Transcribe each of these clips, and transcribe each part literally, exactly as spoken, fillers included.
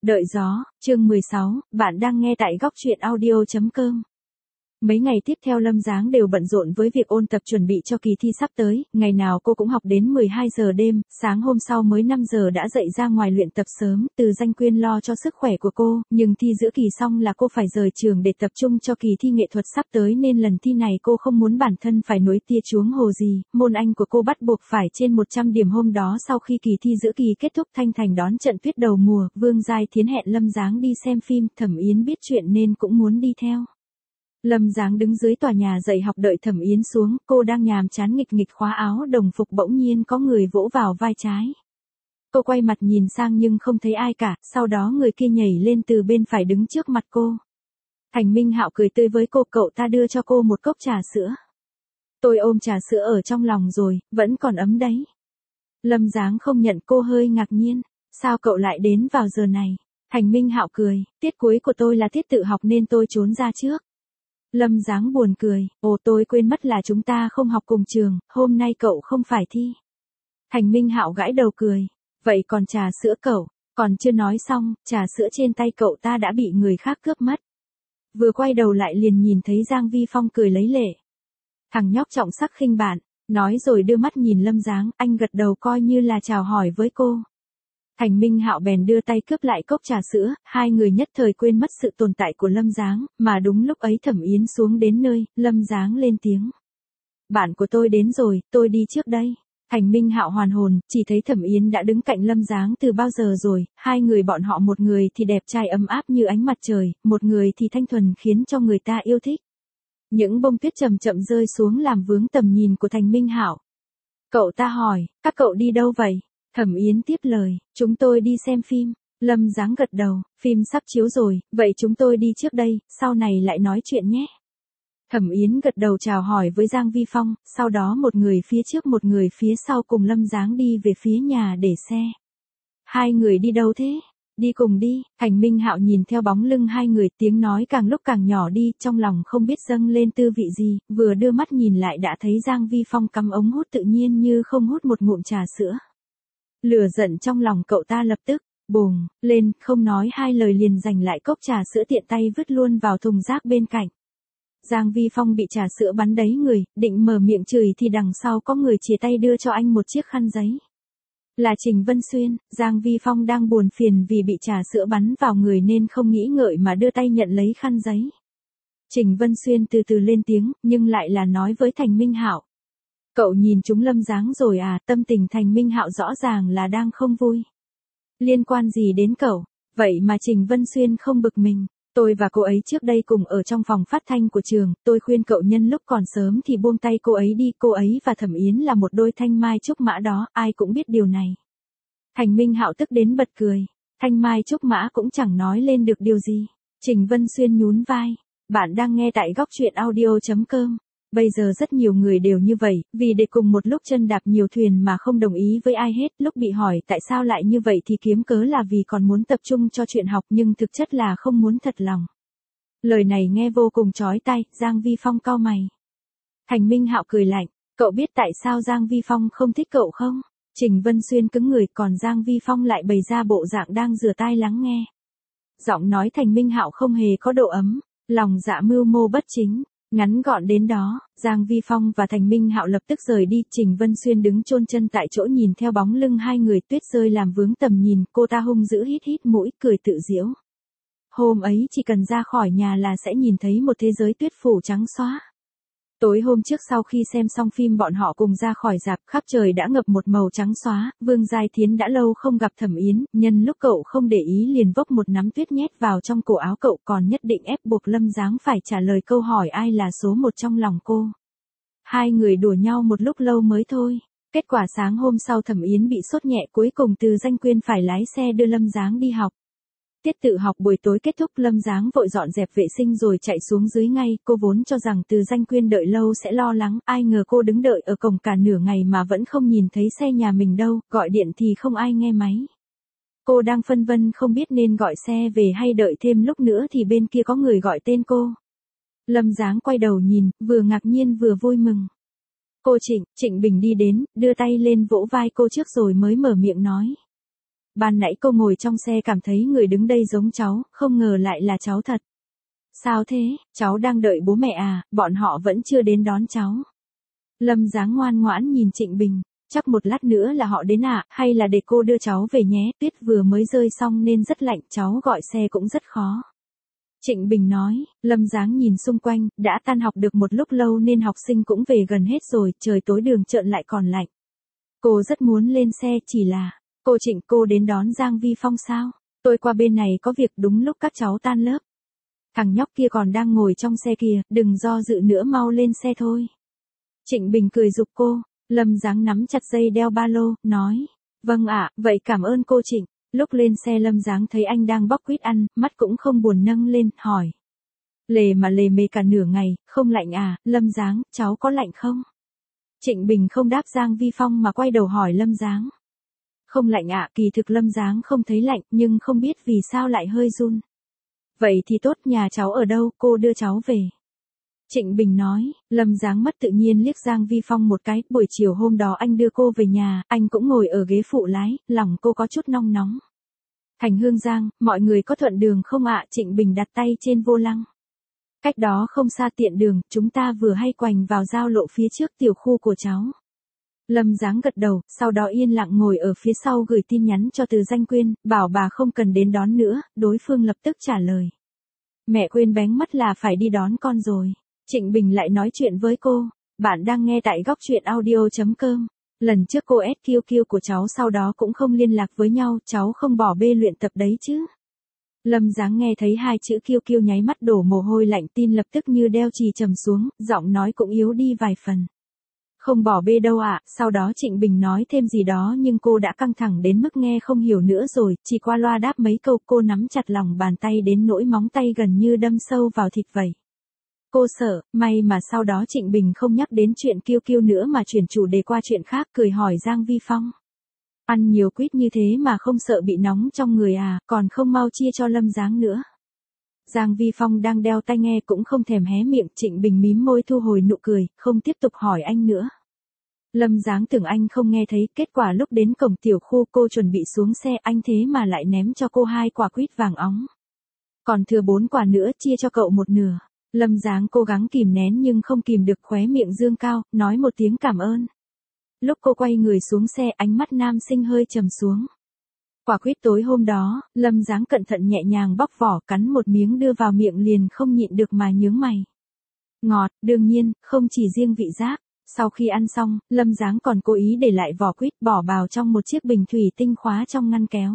Đợi gió, chương mười sáu, bạn đang nghe tại góc truyện audio chấm com. Mấy ngày tiếp theo Lâm Giáng đều bận rộn với việc ôn tập chuẩn bị cho kỳ thi sắp tới, ngày nào cô cũng học đến mười hai giờ đêm, sáng hôm sau mới năm giờ đã dậy ra ngoài luyện tập sớm, Từ Danh Quyên lo cho sức khỏe của cô, nhưng thi giữa kỳ xong là cô phải rời trường để tập trung cho kỳ thi nghệ thuật sắp tới nên lần thi này cô không muốn bản thân phải nuối tia chuống hồ gì, môn Anh của cô bắt buộc phải trên một trăm điểm hôm đó. Sau khi kỳ thi giữa kỳ kết thúc Thanh Thành đón trận tuyết đầu mùa, Vương Giai Thiến hẹn Lâm Giáng đi xem phim, Thẩm Yến biết chuyện nên cũng muốn đi theo. Lâm Giáng đứng dưới tòa nhà dạy học đợi Thẩm Yến xuống, cô đang nhàm chán nghịch nghịch khóa áo đồng phục bỗng nhiên có người vỗ vào vai trái. Cô quay mặt nhìn sang nhưng không thấy ai cả, sau đó người kia nhảy lên từ bên phải đứng trước mặt cô. Thành Minh Hạo cười tươi với cô, cậu ta đưa cho cô một cốc trà sữa. Tôi ôm trà sữa ở trong lòng rồi, vẫn còn ấm đấy. Lâm Giáng không nhận, cô hơi ngạc nhiên, sao cậu lại đến vào giờ này? Thành Minh Hạo cười, tiết cuối của tôi là tiết tự học nên tôi trốn ra trước. Lâm Giáng buồn cười, ồ tôi quên mất là chúng ta không học cùng trường, hôm nay cậu không phải thi. Thành Minh Hạo gãi đầu cười, vậy còn trà sữa cậu, còn chưa nói xong, trà sữa trên tay cậu ta đã bị người khác cướp mất. Vừa quay đầu lại liền nhìn thấy Giang Vi Phong cười lấy lệ. Thằng nhóc trọng sắc khinh bạn, nói rồi đưa mắt nhìn Lâm Giáng, anh gật đầu coi như là chào hỏi với cô. Thành Minh Hạo bèn đưa tay cướp lại cốc trà sữa, hai người nhất thời quên mất sự tồn tại của Lâm Giáng, mà đúng lúc ấy Thẩm Yến xuống đến nơi, Lâm Giáng lên tiếng. Bạn của tôi đến rồi, tôi đi trước đây. Thành Minh Hạo hoàn hồn, chỉ thấy Thẩm Yến đã đứng cạnh Lâm Giáng từ bao giờ rồi, hai người bọn họ một người thì đẹp trai ấm áp như ánh mặt trời, một người thì thanh thuần khiến cho người ta yêu thích. Những bông tuyết chậm chậm rơi xuống làm vướng tầm nhìn của Thành Minh Hạo. Cậu ta hỏi, các cậu đi đâu vậy? Thẩm Yến tiếp lời, chúng tôi đi xem phim. Lâm Giáng gật đầu, phim sắp chiếu rồi, vậy chúng tôi đi trước đây, sau này lại nói chuyện nhé. Thẩm Yến gật đầu chào hỏi với Giang Vi Phong, sau đó một người phía trước một người phía sau cùng Lâm Giáng đi về phía nhà để xe. Hai người đi đâu thế? Đi cùng đi. Thành Minh Hạo nhìn theo bóng lưng hai người, tiếng nói càng lúc càng nhỏ đi, trong lòng không biết dâng lên tư vị gì, vừa đưa mắt nhìn lại đã thấy Giang Vi Phong cắm ống hút tự nhiên như không hút một ngụm trà sữa. Lửa giận trong lòng cậu ta lập tức bùng lên, không nói hai lời liền giành lại cốc trà sữa tiện tay vứt luôn vào thùng rác bên cạnh. Giang Vi Phong bị trà sữa bắn đáy người, định mở miệng chửi thì đằng sau có người chìa tay đưa cho anh một chiếc khăn giấy. Là Trình Vân Xuyên. Giang Vi Phong đang buồn phiền vì bị trà sữa bắn vào người nên không nghĩ ngợi mà đưa tay nhận lấy khăn giấy. Trình Vân Xuyên từ từ lên tiếng, nhưng lại là nói với Thành Minh Hạo. Cậu nhìn chúng Lâm Giáng rồi à? Tâm tình Thành Minh Hạo rõ ràng là đang không vui. Liên quan gì đến cậu? Vậy mà Trình Vân Xuyên không bực mình. Tôi và cô ấy trước đây cùng ở trong phòng phát thanh của trường, tôi khuyên cậu nhân lúc còn sớm thì buông tay cô ấy đi, cô ấy và Thẩm Yến là một đôi thanh mai trúc mã đó, ai cũng biết điều này. Thành Minh Hạo tức đến bật cười, thanh mai trúc mã cũng chẳng nói lên được điều gì. Trình Vân Xuyên nhún vai, bạn đang nghe tại góc truyện audio chấm com. Bây giờ rất nhiều người đều như vậy, vì để cùng một lúc chân đạp nhiều thuyền mà không đồng ý với ai hết, lúc bị hỏi tại sao lại như vậy thì kiếm cớ là vì còn muốn tập trung cho chuyện học nhưng thực chất là không muốn thật lòng. Lời này nghe vô cùng chói tai, Giang Vi Phong cau mày. Thành Minh Hạo cười lạnh, cậu biết tại sao Giang Vi Phong không thích cậu không? Trình Vân Xuyên cứng người, còn Giang Vi Phong lại bày ra bộ dạng đang rửa tai lắng nghe. Giọng nói Thành Minh Hạo không hề có độ ấm, lòng dạ mưu mô bất chính. Ngắn gọn đến đó, Giang Vi Phong và Thành Minh Hạo lập tức rời đi, Trình Vân Xuyên đứng chôn chân tại chỗ nhìn theo bóng lưng hai người, tuyết rơi làm vướng tầm nhìn, cô ta hung dữ hít hít mũi, cười tự giễu. Hôm ấy chỉ cần ra khỏi nhà là sẽ nhìn thấy một thế giới tuyết phủ trắng xóa. Tối hôm trước sau khi xem xong phim bọn họ cùng ra khỏi rạp, khắp trời đã ngập một màu trắng xóa, Vương Giai Thiến đã lâu không gặp Thẩm Yến, nhân lúc cậu không để ý liền vốc một nắm tuyết nhét vào trong cổ áo cậu, còn nhất định ép buộc Lâm Giáng phải trả lời câu hỏi ai là số một trong lòng cô. Hai người đùa nhau một lúc lâu mới thôi. Kết quả sáng hôm sau Thẩm Yến bị sốt nhẹ, cuối cùng Từ Danh Quyên phải lái xe đưa Lâm Giáng đi học. Tiết tự học buổi tối kết thúc, Lâm Giáng vội dọn dẹp vệ sinh rồi chạy xuống dưới ngay, cô vốn cho rằng Từ Danh Quyên đợi lâu sẽ lo lắng, ai ngờ cô đứng đợi ở cổng cả nửa ngày mà vẫn không nhìn thấy xe nhà mình đâu, gọi điện thì không ai nghe máy. Cô đang phân vân không biết nên gọi xe về hay đợi thêm lúc nữa thì bên kia có người gọi tên cô. Lâm Giáng quay đầu nhìn, vừa ngạc nhiên vừa vui mừng. Cô Trịnh, Trịnh Bình đi đến, đưa tay lên vỗ vai cô trước rồi mới mở miệng nói. ban nãy cô ngồi trong xe cảm thấy người đứng đây giống cháu, không ngờ lại là cháu thật. Sao thế, cháu đang đợi bố mẹ à, bọn họ vẫn chưa đến đón cháu. Lâm Dáng ngoan ngoãn nhìn Trịnh Bình, chắc một lát nữa là họ đến à, hay là để cô đưa cháu về nhé, tuyết vừa mới rơi xong nên rất lạnh, cháu gọi xe cũng rất khó. Trịnh Bình nói, Lâm Dáng nhìn xung quanh, đã tan học được một lúc lâu nên học sinh cũng về gần hết rồi, trời tối đường trợn lại còn lạnh. Cô rất muốn lên xe, chỉ là, cô Trịnh, cô đến đón Giang Vi Phong sao? Tôi qua bên này có việc đúng lúc các cháu tan lớp. Thằng nhóc kia còn đang ngồi trong xe kìa, đừng do dự nữa, mau lên xe thôi. Trịnh Bình cười giục cô, Lâm Dáng nắm chặt dây đeo ba lô, nói, vâng ạ, vậy cảm ơn cô Trịnh. Lúc lên xe Lâm Dáng thấy anh đang bóc quýt ăn, mắt cũng không buồn nâng lên, hỏi. Lề mà lề mề cả nửa ngày, không lạnh à, Lâm Dáng, cháu có lạnh không? Trịnh Bình không đáp Giang Vi Phong mà quay đầu hỏi Lâm Dáng. Không lạnh ạ, kỳ thực Lâm Dáng không thấy lạnh, nhưng không biết vì sao lại hơi run. Vậy thì tốt, nhà cháu ở đâu, cô đưa cháu về. Trịnh Bình nói, Lâm Dáng mất tự nhiên liếc Giang Vi Phong một cái, buổi chiều hôm đó anh đưa cô về nhà, anh cũng ngồi ở ghế phụ lái, lòng cô có chút nong nóng. Thành Hương Giang, mọi người có thuận đường không ạ? Trịnh Bình đặt tay trên vô lăng. Cách đó không xa tiện đường, chúng ta vừa hay quành vào giao lộ phía trước tiểu khu của cháu. Lâm Dáng gật đầu, sau đó yên lặng ngồi ở phía sau gửi tin nhắn cho Từ Danh Quyên, bảo bà không cần đến đón nữa, đối phương lập tức trả lời. Mẹ Quyên bén mắt là phải đi đón con rồi. Trịnh Bình lại nói chuyện với cô, bạn đang nghe tại góc truyện audio chấm com. Lần trước cô ét quy quy của cháu sau đó cũng không liên lạc với nhau, cháu không bỏ bê luyện tập đấy chứ. Lâm Dáng nghe thấy hai chữ kiêu kiêu nháy mắt đổ mồ hôi lạnh, tin lập tức như đeo chì trầm xuống, giọng nói cũng yếu đi vài phần. Không bỏ bê đâu ạ, à. Sau đó Trịnh Bình nói thêm gì đó nhưng cô đã căng thẳng đến mức nghe không hiểu nữa rồi, chỉ qua loa đáp mấy câu, cô nắm chặt lòng bàn tay đến nỗi móng tay gần như đâm sâu vào thịt vậy. Cô sợ, may mà sau đó Trịnh Bình không nhắc đến chuyện kiêu kiêu nữa mà chuyển chủ đề qua chuyện khác, cười hỏi Giang Vi Phong. Ăn nhiều quýt như thế mà không sợ bị nóng trong người à, còn không mau chia cho Lâm Dáng nữa. Giang Vi Phong đang đeo tai nghe cũng không thèm hé miệng, Trịnh Bình mím môi thu hồi nụ cười, không tiếp tục hỏi anh nữa. Lâm Dáng tưởng anh không nghe thấy, kết quả lúc đến cổng tiểu khu cô chuẩn bị xuống xe, anh thế mà lại ném cho cô hai quả quýt vàng óng. Còn thừa bốn quả nữa, chia cho cậu một nửa. Lâm Dáng cố gắng kìm nén nhưng không kìm được, khóe miệng dương cao, nói một tiếng cảm ơn. Lúc cô quay người xuống xe, ánh mắt nam sinh hơi trầm xuống. Quả quýt tối hôm đó, Lâm Dáng cẩn thận nhẹ nhàng bóc vỏ, cắn một miếng đưa vào miệng liền không nhịn được mà nhướng mày. Ngọt, đương nhiên, không chỉ riêng vị giác. Sau khi ăn xong, Lâm Dáng còn cố ý để lại vỏ quýt bỏ vào trong một chiếc bình thủy tinh khóa trong ngăn kéo.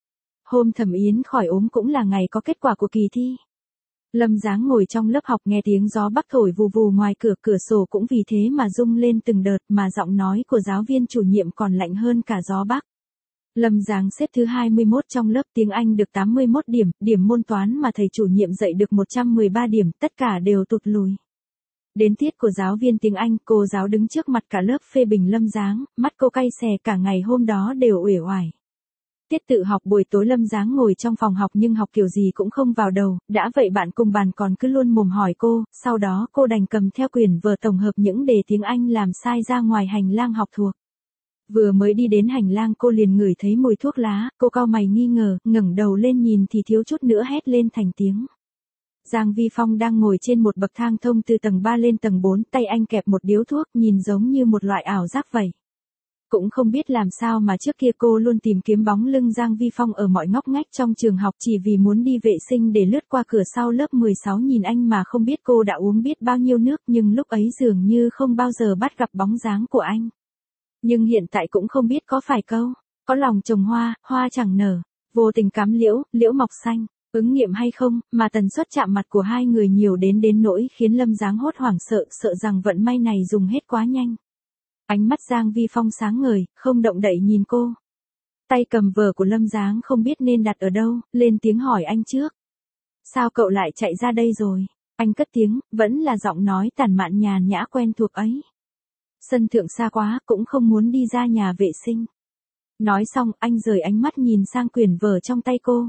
Hôm Thẩm Yến khỏi ốm cũng là ngày có kết quả của kỳ thi. Lâm Dáng ngồi trong lớp học nghe tiếng gió bắc thổi vù vù ngoài cửa, cửa sổ cũng vì thế mà rung lên từng đợt, mà giọng nói của giáo viên chủ nhiệm còn lạnh hơn cả gió bắc. Lâm Dáng xếp thứ hai mươi mốt trong lớp, tiếng Anh được tám mươi mốt điểm, điểm môn toán mà thầy chủ nhiệm dạy được một trăm mười ba điểm, tất cả đều tụt lùi. Đến tiết của giáo viên tiếng Anh, cô giáo đứng trước mặt cả lớp phê bình Lâm Dáng, mắt cô cay xè, cả ngày hôm đó đều uể oải. Tiết tự học buổi tối Lâm Dáng ngồi trong phòng học nhưng học kiểu gì cũng không vào đầu, đã vậy bạn cùng bàn còn cứ luôn mồm hỏi cô, sau đó cô đành cầm theo quyển vở tổng hợp những đề tiếng Anh làm sai ra ngoài hành lang học thuộc. Vừa mới đi đến hành lang cô liền ngửi thấy mùi thuốc lá, cô cau mày nghi ngờ, ngẩng đầu lên nhìn thì thiếu chút nữa hét lên thành tiếng. Giang Vi Phong đang ngồi trên một bậc thang thông từ tầng ba lên tầng bốn, tay anh kẹp một điếu thuốc, nhìn giống như một loại ảo giác vậy. Cũng không biết làm sao mà trước kia cô luôn tìm kiếm bóng lưng Giang Vi Phong ở mọi ngóc ngách trong trường học chỉ vì muốn đi vệ sinh để lướt qua cửa sau lớp mười sáu nhìn anh mà không biết cô đã uống biết bao nhiêu nước, nhưng lúc ấy dường như không bao giờ bắt gặp bóng dáng của anh. Nhưng hiện tại cũng không biết có phải câu, có lòng trồng hoa, hoa chẳng nở, vô tình cắm liễu, liễu mọc xanh, ứng nghiệm hay không, mà tần suất chạm mặt của hai người nhiều đến đến nỗi khiến Lâm Dáng hốt hoảng sợ, sợ rằng vận may này dùng hết quá nhanh. Ánh mắt Giang Vi Phong sáng ngời, không động đậy nhìn cô. Tay cầm vở của Lâm Dáng không biết nên đặt ở đâu, lên tiếng hỏi anh trước. Sao cậu lại chạy ra đây rồi? Anh cất tiếng, vẫn là giọng nói tản mạn nhàn nhã quen thuộc ấy. Sân thượng xa quá, cũng không muốn đi ra nhà vệ sinh. Nói xong, anh rời ánh mắt nhìn sang quyển vở trong tay cô.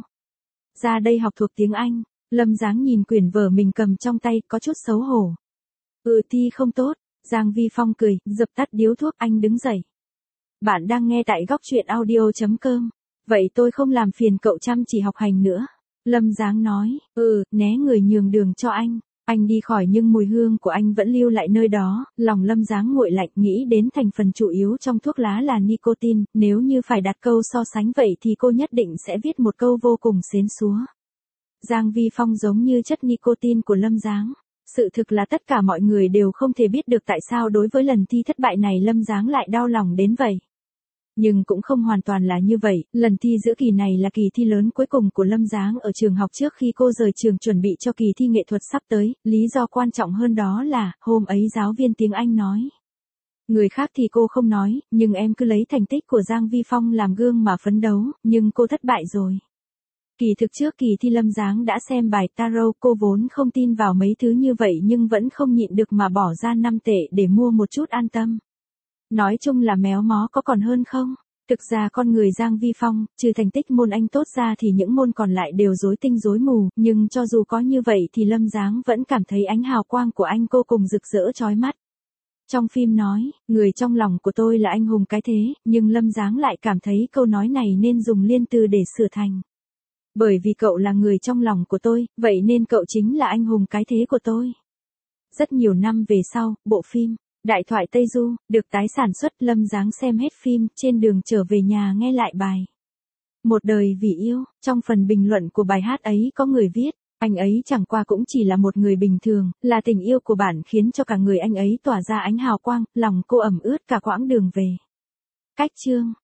Ra đây học thuộc tiếng Anh. Lâm Dáng nhìn quyển vở mình cầm trong tay, có chút xấu hổ. Ừ thi không tốt. Giang Vi Phong cười, dập tắt điếu thuốc, anh đứng dậy. Bạn đang nghe tại góc truyện audio chấm com. Vậy tôi không làm phiền cậu chăm chỉ học hành nữa. Lâm Giáng nói, ừ, né người nhường đường cho anh. Anh đi khỏi nhưng mùi hương của anh vẫn lưu lại nơi đó, lòng Lâm Giáng nguội lạnh nghĩ đến thành phần chủ yếu trong thuốc lá là nicotine, nếu như phải đặt câu so sánh vậy thì cô nhất định sẽ viết một câu vô cùng xến xúa. Giang Vi Phong giống như chất nicotine của Lâm Giáng. Sự thực là tất cả mọi người đều không thể biết được tại sao đối với lần thi thất bại này Lâm Giáng lại đau lòng đến vậy. Nhưng cũng không hoàn toàn là như vậy, lần thi giữa kỳ này là kỳ thi lớn cuối cùng của Lâm Giáng ở trường học trước khi cô rời trường chuẩn bị cho kỳ thi nghệ thuật sắp tới, lý do quan trọng hơn đó là, hôm ấy giáo viên tiếng Anh nói. Người khác thì cô không nói, nhưng em cứ lấy thành tích của Giang Vi Phong làm gương mà phấn đấu, nhưng cô thất bại rồi. Kỳ thực trước kỳ thi Lâm Giáng đã xem bài tarot, cô vốn không tin vào mấy thứ như vậy nhưng vẫn không nhịn được mà bỏ ra năm tệ để mua một chút an tâm. Nói chung là méo mó có còn hơn không? Thực ra con người Giang Vi Phong, trừ thành tích môn Anh tốt ra thì những môn còn lại đều rối tinh rối mù, nhưng cho dù có như vậy thì Lâm Giáng vẫn cảm thấy ánh hào quang của anh cô cùng rực rỡ chói mắt. Trong phim nói, người trong lòng của tôi là anh hùng cái thế, nhưng Lâm Giáng lại cảm thấy câu nói này nên dùng liên từ để sửa thành. Bởi vì cậu là người trong lòng của tôi, vậy nên cậu chính là anh hùng cái thế của tôi. Rất nhiều năm về sau, bộ phim Đại thoại Tây Du được tái sản xuất, Lâm Giáng xem hết phim, trên đường trở về nhà nghe lại bài Một đời vì yêu. Trong phần bình luận của bài hát ấy có người viết, anh ấy chẳng qua cũng chỉ là một người bình thường, là tình yêu của bạn khiến cho cả người anh ấy tỏa ra ánh hào quang, lòng cô ẩm ướt cả quãng đường về. Cách chương